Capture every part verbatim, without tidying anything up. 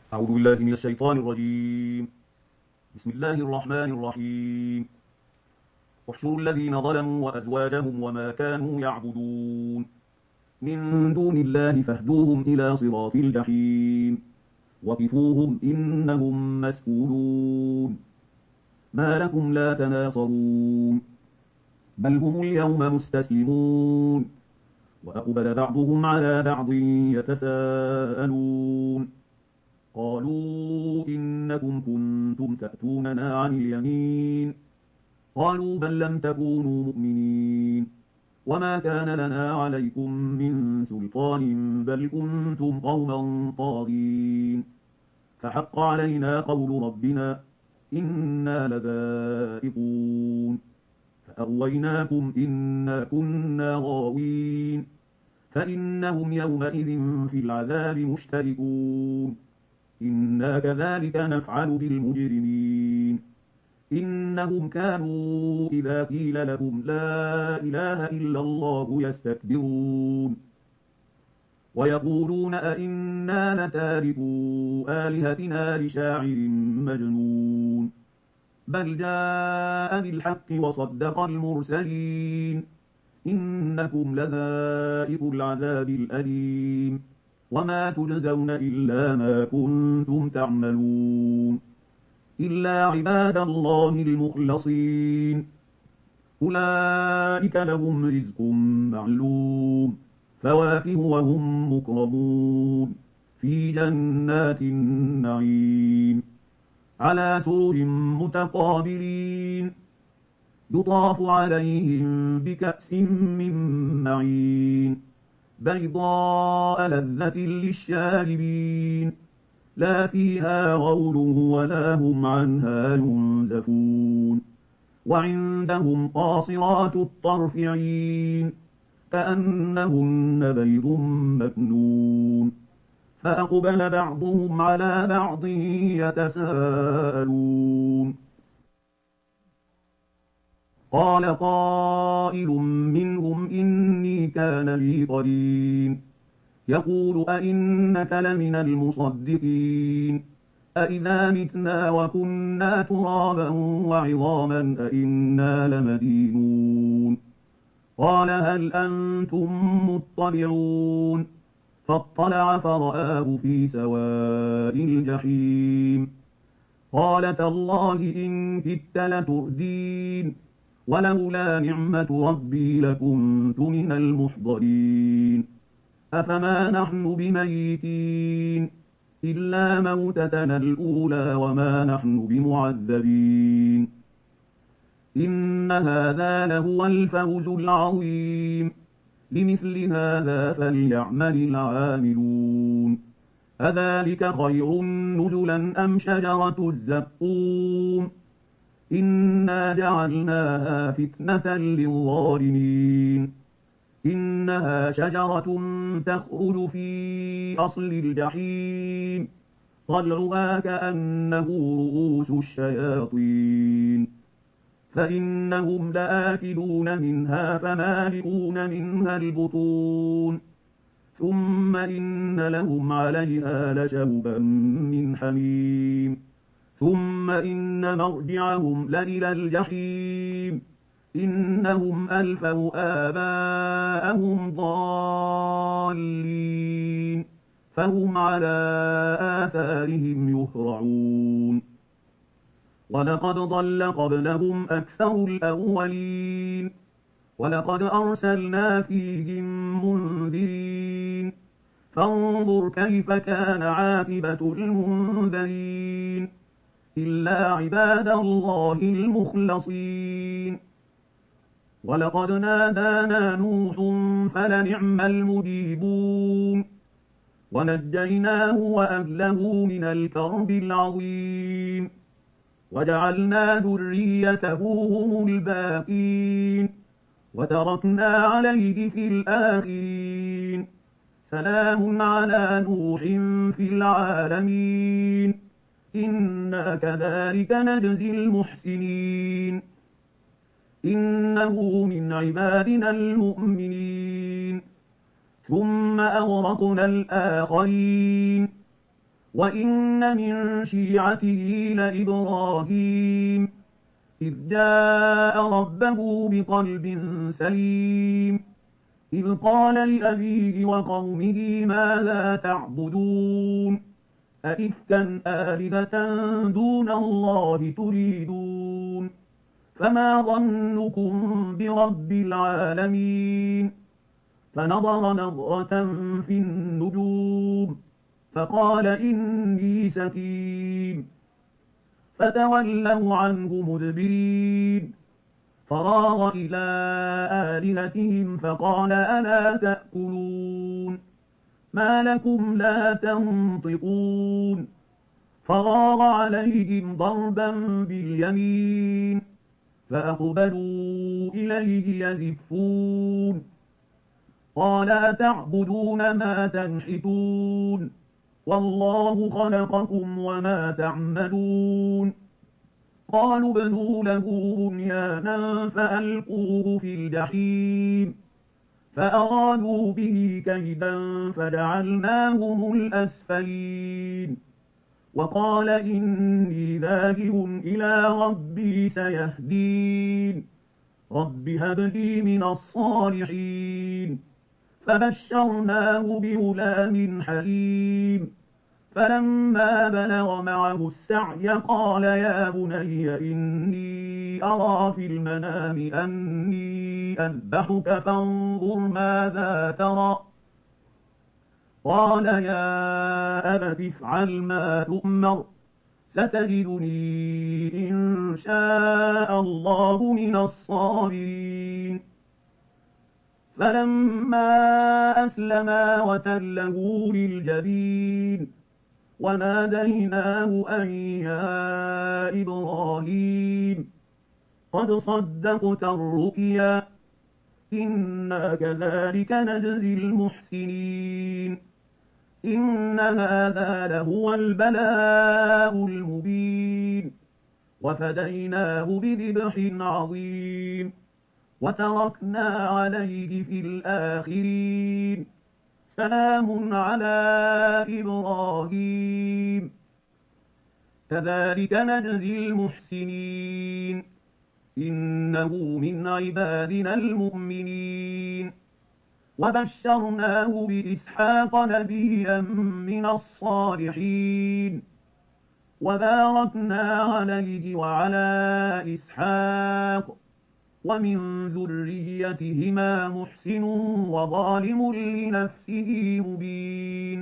أعوذ بالله من الشيطان الرجيم. بسم الله الرحمن الرحيم. احشروا الذين ظلموا وأزواجهم وما كانوا يعبدون من دون الله فاهدوهم إلى صراط الجحيم وقفوهم إنهم مسؤولون. ما لكم لا تناصرون بل هم اليوم مستسلمون وأقبل بعضهم على بعض يتساءلون قالوا إنكم كنتم تأتوننا عن اليمين قالوا بل لم تكونوا مؤمنين وما كان لنا عليكم من سلطان بل كنتم قوما طاغين فحق علينا قول ربنا إنا لذائقون فأغويناكم إنا كنا غاوين فإنهم يومئذ في العذاب مشتركون إنا كذلك نفعل بالمجرمين إنهم كانوا إذا قيل لهم لا إله إلا الله يستكبرون ويقولون أئنا لتاركو آلهتنا لشاعر مجنون بل جاء بالحق وصدق المرسلين إنكم لذائق العذاب الأليم وما تجزون إلا ما كنتم تعملون إلا عباد الله المخلصين أولئك لهم رزق معلوم فواكه وهم مكرمون في جنات النعيم على سرر متقابلين يطاف عليهم بكأس من معين بيضاء لذة للشاربين لا فيها غول ولا هم عنها ينزفون وعندهم قاصرات الطرف عين كأنهن بيض مكنون فأقبل بعضهم على بعض يتساءلون قال قائل منهم إني كان لي قرين يقول أئنك لمن المصدقين أئذا متنا وكنا ترابا وعظاما أئنا لمدينون قال هل أنتم مطلعون فاطلع فرآه في سواء الجحيم قال تالله إن كدت لتردين ولولا نعمة ربي لكنت من المحضرين أفما نحن بميتين إلا موتتنا الأولى وما نحن بمعذبين إن هذا لهو الفوز العظيم لمثل هذا فليعمل العاملون أذلك خير نزلا أم شجرة الزقوم إنا جعلناها فتنة للظالمين إنها شجرة تخرج في أصل الجحيم طلعها كأنه رؤوس الشياطين فإنهم لآكلون منها فمالئون منها البطون ثم إن لهم عليها لشوبا من حميم ثم إن مرجعهم لإلى الجحيم إنهم ألفوا آباءهم ضالين فهم على آثارهم يهرعون ولقد ضل قبلهم أكثر الأولين ولقد أرسلنا فيهم منذرين فانظر كيف كان عاقبة المنذرين إلا عباد الله المخلصين ولقد نادانا نوح فلنعم المجيبون ونجيناه وأهله من الكرب العظيم وجعلنا ذريته هم الباقين وتركنا عليه في الآخرين سلام على نوح في العالمين إنا كذلك نجزي المحسنين إنه من عبادنا المؤمنين ثم أغرقنا الآخرين وإن من شيعته لإبراهيم إذ جاء ربه بقلب سليم إذ قال لأبيه وقومه ماذا تعبدون أئفكا آلهة دون الله تريدون فما ظنكم برب العالمين فنظر نظرة في النجوم فقال إني سقيم فتولوا عنه مدبرين فراغ إلى آلهتهم فقال ألا تأكلون ما لكم لا تنطقون فراغ عليهم ضربا باليمين فأقبلوا إليه يزفون قال أتعبدون ما تنحتون والله خلقكم وما تعملون قالوا ابنوا له بنيانا فألقوه في الجحيم فأرادوا به كيدا فجعلناهم الأسفلين وقال إني ذاهب إلى ربي سيهدين رب هب لي من الصالحين فبشرناه بغلام حليم فلما بلغ معه السعي قال يا بني إني أرى في المنام أني أذبحك فانظر ماذا ترى قال يا أبت افعل ما تؤمر ستجدني إن شاء الله من الصابرين فلما أسلما وتله للجبين وناديناه أن يا إبراهيم قد صدقت الرؤيا إنا كذلك نجزي المحسنين إن هذا لهو البلاء المبين وفديناه بذبح عظيم وتركنا عليه في الآخرين سلام على إبراهيم كذلك نجزي المحسنين إنه من عبادنا المؤمنين وبشرناه بإسحاق نبيا من الصالحين وباركنا عليه وعلى إسحاق ومن ذريتهما محسن وظالم لنفسه مبين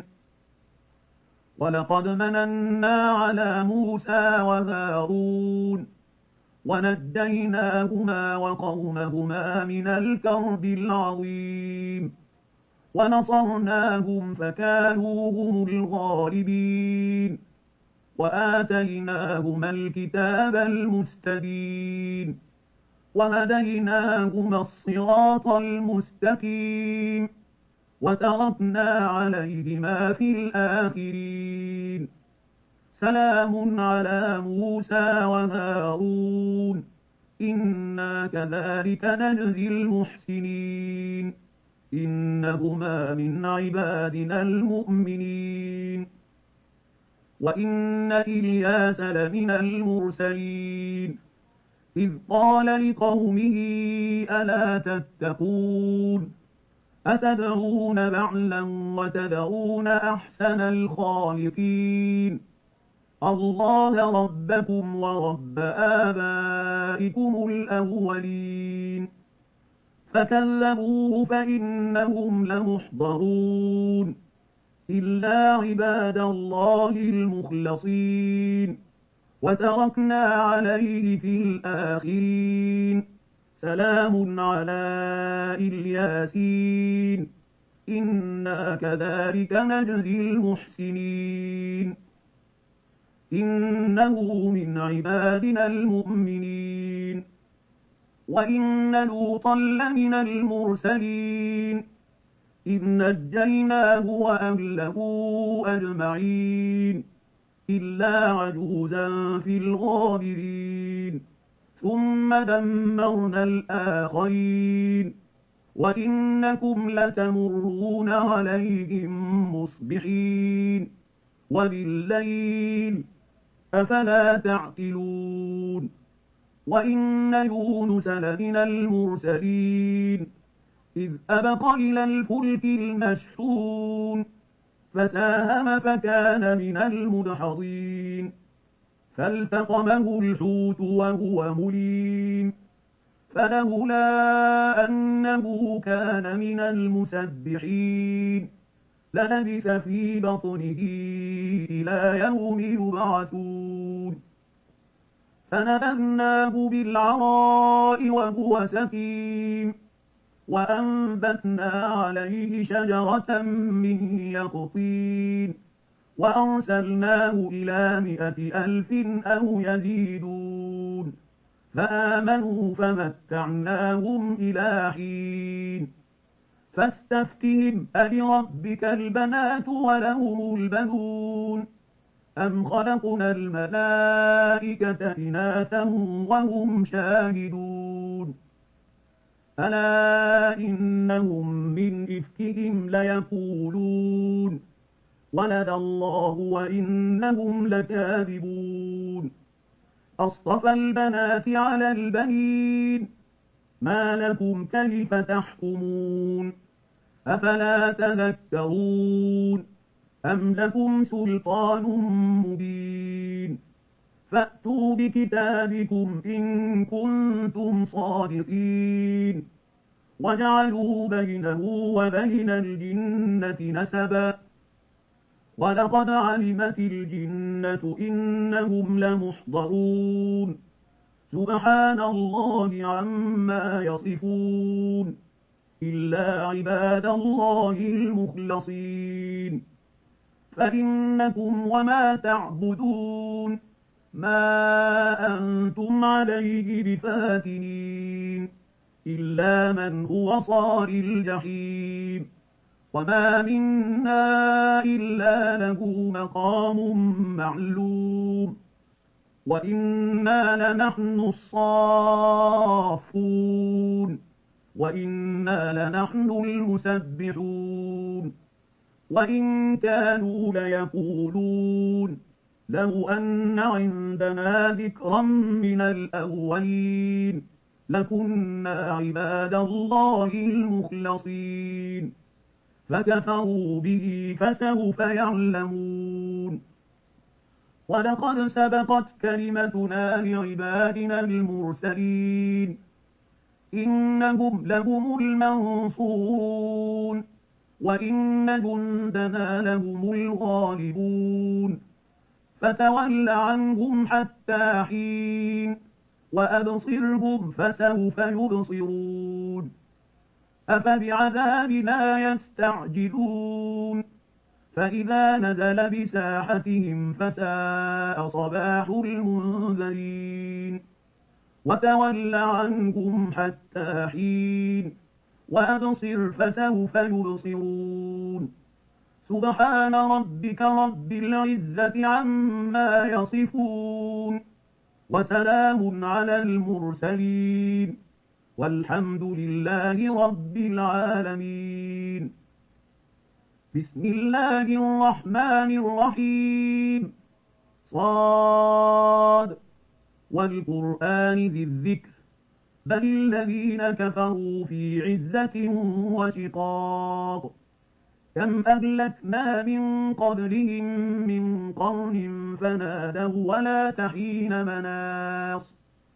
ولقد مننا على موسى وهارون ونجيناهما وقومهما من الكرب العظيم ونصرناهم فكانوا هم الغالبين وآتيناهما الكتاب المستبين وهديناهما الصراط المستقيم وتركنا عليهما في الآخرين سلام على موسى وهارون إنا كذلك نجزي المحسنين إنهما من عبادنا المؤمنين وإن إلياس لمن المرسلين إذ قال لقومه ألا تتقون أتدعون بعلا وتدعون أحسن الخالقين الله ربكم ورب آبائكم الأولين فكذبوه فإنهم لمحضرون إلا عباد الله المخلصين وتركنا عليه في الآخرين سلام على الياسين إنا كذلك نجزي المحسنين إنه من عبادنا المؤمنين وإن لوطا لمن المرسلين إذ نجيناه وأهله أجمعين إلا عجوزا في الغابرين ثم دمرنا الآخرين وإنكم لتمرون عليهم مصبحين وبالليل أفلا تعقلون وإن يونس لمن المرسلين إذ أبق إلى الفلك المشحون فساهم فكان من المدحضين فالتقمه الحوت وهو مليم فلولا أنه كان من المسبحين للبث في بطنه إلى يوم يبعثون فنبذناه بالعراء وهو سقيم وأنبتنا عليه شجرة من يقطين وأرسلناه إلى مائة ألف أو يزيدون فآمنوا فمتعناهم إلى حين فاستفتهم ألربك البنات ولهم البنون أم خلقنا الملائكة إناثا وهم شاهدون ألا إنهم من إفكهم ليقولون ولد الله وإنهم لكاذبون أصطفى البنات على البنين ما لكم كيف تحكمون أفلا تذكرون أم لكم سلطان مبين فأتوا بكتابكم إن كنتم صادقين وجعلوا بينه وبين الجنة نسبا ولقد علمت الجنة إنهم لمحضرون سبحان الله عما يصفون إلا عباد الله المخلصين فإنكم وما تعبدون ما أنتم عليه بفاتنين إلا من هو صال الجحيم وما منا إلا له مقام معلوم وإنا لنحن الصافون وإنا لنحن المسبحون وإن كانوا ليقولون لو أن عندنا ذكرا من الأولين لكنا عباد الله المخلصين فكفروا به فسوف يعلمون ولقد سبقت كلمتنا لعبادنا المرسلين إنهم لهم المنصورون وإن جندنا لهم الغالبون فتول عنهم حتى حين وأبصرهم فسوف يبصرون أفبعذابنا يستعجلون فإذا نزل بساحتهم فساء صباح المنذرين وتول عنهم حتى حين وأبصر فسوف يبصرون سبحان ربك رب العزة عما يصفون وسلام على المرسلين والحمد لله رب العالمين بسم الله الرحمن الرحيم صاد والقرآن ذي الذكر بل الذين كفروا في عزة وشقاق كم أهلكنا من قبلهم من قرن فنادوا ولا تحين مناص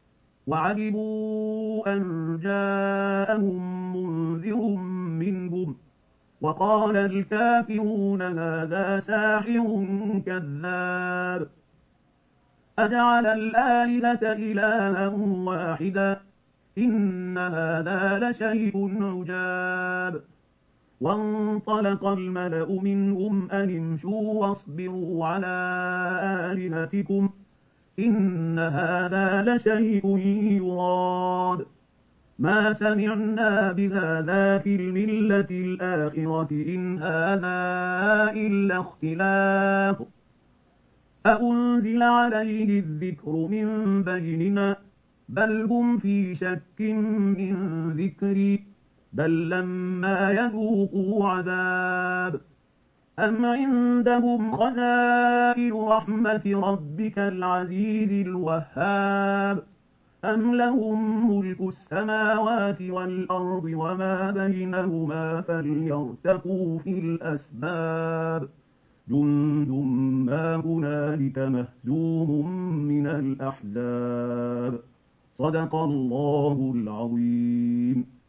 وعجبوا أن جاءهم منذر منهم وقال الكافرون هذا ساحر كذاب أجعل الآلهة إلها واحدا إن هذا لشيء عجاب وانطلق الملأ منهم أن امشوا واصبروا على آلهتكم إن هذا لشيء يراد ما سمعنا بهذا في الملة الآخرة إن هذا إلا اختلاف أأنزل عليه الذكر من بيننا بل هم في شك من ذكري بل لما يذوقوا عذاب أم عندهم خزائن رحمة ربك العزيز الوهاب أم لهم ملك السماوات والأرض وما بينهما فليرتقوا في الأسباب جند ما هنالك مهزوم من الأحزاب صدق الله العظيم.